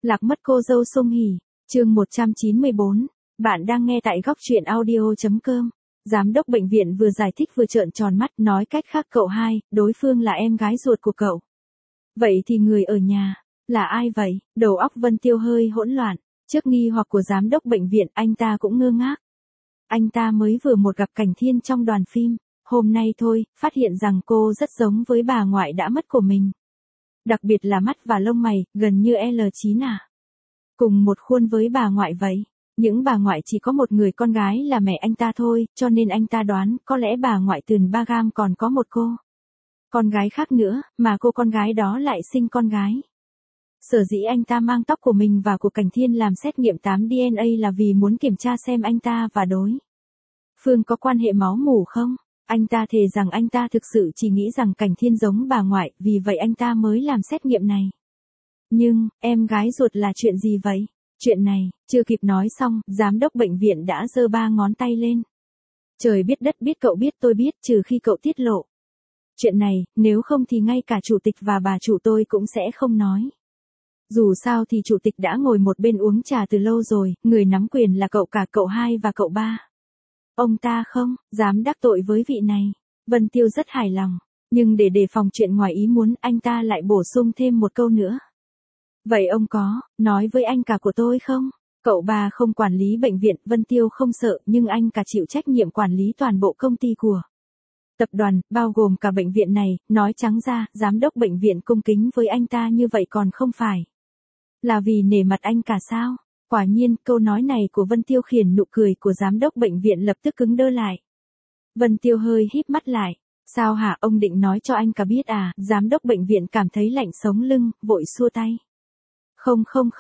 Lạc mất cô dâu Song Hỷ, chương 194. Bạn đang nghe tại góc truyện audio.com. Giám đốc bệnh viện vừa giải thích vừa trợn tròn mắt, nói cách khác cậu hai, đối phương là em gái ruột của cậu. Vậy thì người ở nhà, là ai vậy? Đầu óc Vân Tiêu hơi hỗn loạn, trước nghi hoặc của giám đốc bệnh viện anh ta cũng ngơ ngác. Anh ta mới vừa một gặp Cảnh Thiên trong đoàn phim, hôm nay thôi, phát hiện rằng cô rất giống với bà ngoại đã mất của mình. Đặc biệt là mắt và lông mày, gần như L9 à. Cùng một khuôn với bà ngoại vậy. Những bà ngoại chỉ có một người con gái là mẹ anh ta thôi, cho nên anh ta đoán có lẽ bà ngoại Tườn Ba Gam còn có một cô con gái khác nữa, mà cô con gái đó lại sinh con gái. Sở dĩ anh ta mang tóc của mình và của Cảnh Thiên làm xét nghiệm 8 DNA là vì muốn kiểm tra xem anh ta và đối phương có quan hệ máu mủ không. Anh ta thề rằng anh ta thực sự chỉ nghĩ rằng Cảnh Thiên giống bà ngoại, vì vậy anh ta mới làm xét nghiệm này. Nhưng, em gái ruột là chuyện gì vậy? Chuyện này, chưa kịp nói xong, giám đốc bệnh viện đã giơ 3 ngón tay lên. Trời biết đất biết cậu biết tôi biết, trừ khi cậu tiết lộ chuyện này, nếu không thì ngay cả chủ tịch và bà chủ tôi cũng sẽ không nói. Dù sao thì chủ tịch đã ngồi một bên uống trà từ lâu rồi, người nắm quyền là cậu cả, cậu hai và cậu ba. Ông ta không dám đắc tội với vị này. Vân Tiêu rất hài lòng, nhưng để đề phòng chuyện ngoài ý muốn, anh ta lại bổ sung thêm một câu nữa. Vậy ông có nói với anh cả của tôi không? Cậu ba không quản lý bệnh viện, Vân Tiêu không sợ, nhưng anh cả chịu trách nhiệm quản lý toàn bộ công ty của tập đoàn, bao gồm cả bệnh viện này. Nói trắng ra, giám đốc bệnh viện cung kính với anh ta như vậy còn không phải là vì nể mặt anh cả sao? Quả nhiên, câu nói này của Vân Tiêu khiến nụ cười của giám đốc bệnh viện lập tức cứng đơ lại. Vân Tiêu hơi híp mắt lại. Sao hả, ông định nói cho anh cả biết à? Giám đốc bệnh viện cảm thấy lạnh sống lưng, vội xua tay. Không,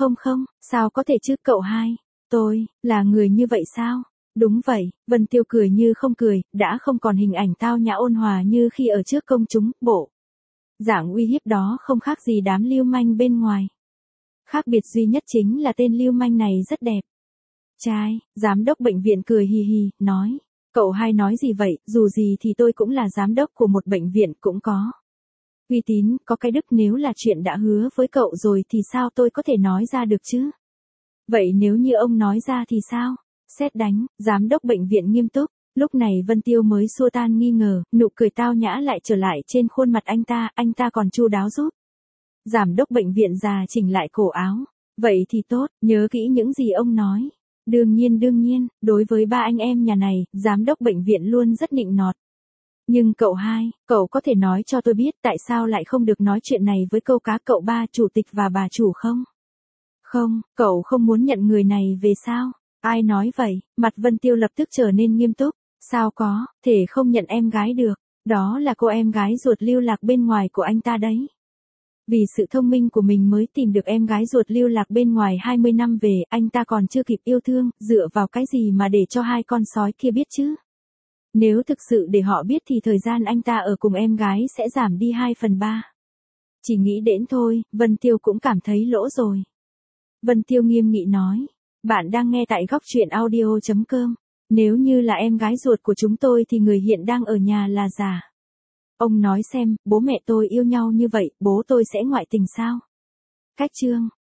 sao có thể chứ cậu hai? Tôi, là người như vậy sao? Đúng vậy, Vân Tiêu cười như không cười, đã không còn hình ảnh tao nhã ôn hòa như khi ở trước công chúng, bộ dạng uy hiếp đó không khác gì đám lưu manh bên ngoài. Khác biệt duy nhất chính là tên lưu manh này rất đẹp trai. Giám đốc bệnh viện cười hì hì, nói. Cậu hai nói gì vậy, dù gì thì tôi cũng là giám đốc của một bệnh viện, cũng có uy tín, có cái đức, nếu là chuyện đã hứa với cậu rồi thì sao tôi có thể nói ra được chứ? Vậy nếu như ông nói ra thì sao? Sét đánh, giám đốc bệnh viện nghiêm túc. Lúc này Vân Tiêu mới xua tan nghi ngờ, nụ cười tao nhã lại trở lại trên khuôn mặt anh ta còn chu đáo giúp giám đốc bệnh viện già chỉnh lại cổ áo. Vậy thì tốt, nhớ kỹ những gì ông nói. Đương nhiên, đối với ba anh em nhà này, giám đốc bệnh viện luôn rất nịnh nọt. Nhưng cậu hai, cậu có thể nói cho tôi biết tại sao lại không được nói chuyện này với câu cá cậu ba, chủ tịch và bà chủ không? Không, cậu không muốn nhận người này về sao? Ai nói vậy? Mặt Vân Tiêu lập tức trở nên nghiêm túc. Sao có thể không nhận em gái được? Đó là cô em gái ruột lưu lạc bên ngoài của anh ta đấy. Vì sự thông minh của mình mới tìm được em gái ruột lưu lạc bên ngoài 20 năm về, anh ta còn chưa kịp yêu thương, dựa vào cái gì mà để cho hai con sói kia biết chứ? Nếu thực sự để họ biết thì thời gian anh ta ở cùng em gái sẽ giảm đi 2/3. Chỉ nghĩ đến thôi, Vân Tiêu cũng cảm thấy lỗ rồi. Vân Tiêu nghiêm nghị nói. Bạn đang nghe tại góc truyện audio.com. Nếu như là em gái ruột của chúng tôi thì người hiện đang ở nhà là giả. Ông nói xem, bố mẹ tôi yêu nhau như vậy, bố tôi sẽ ngoại tình sao? Cách chương.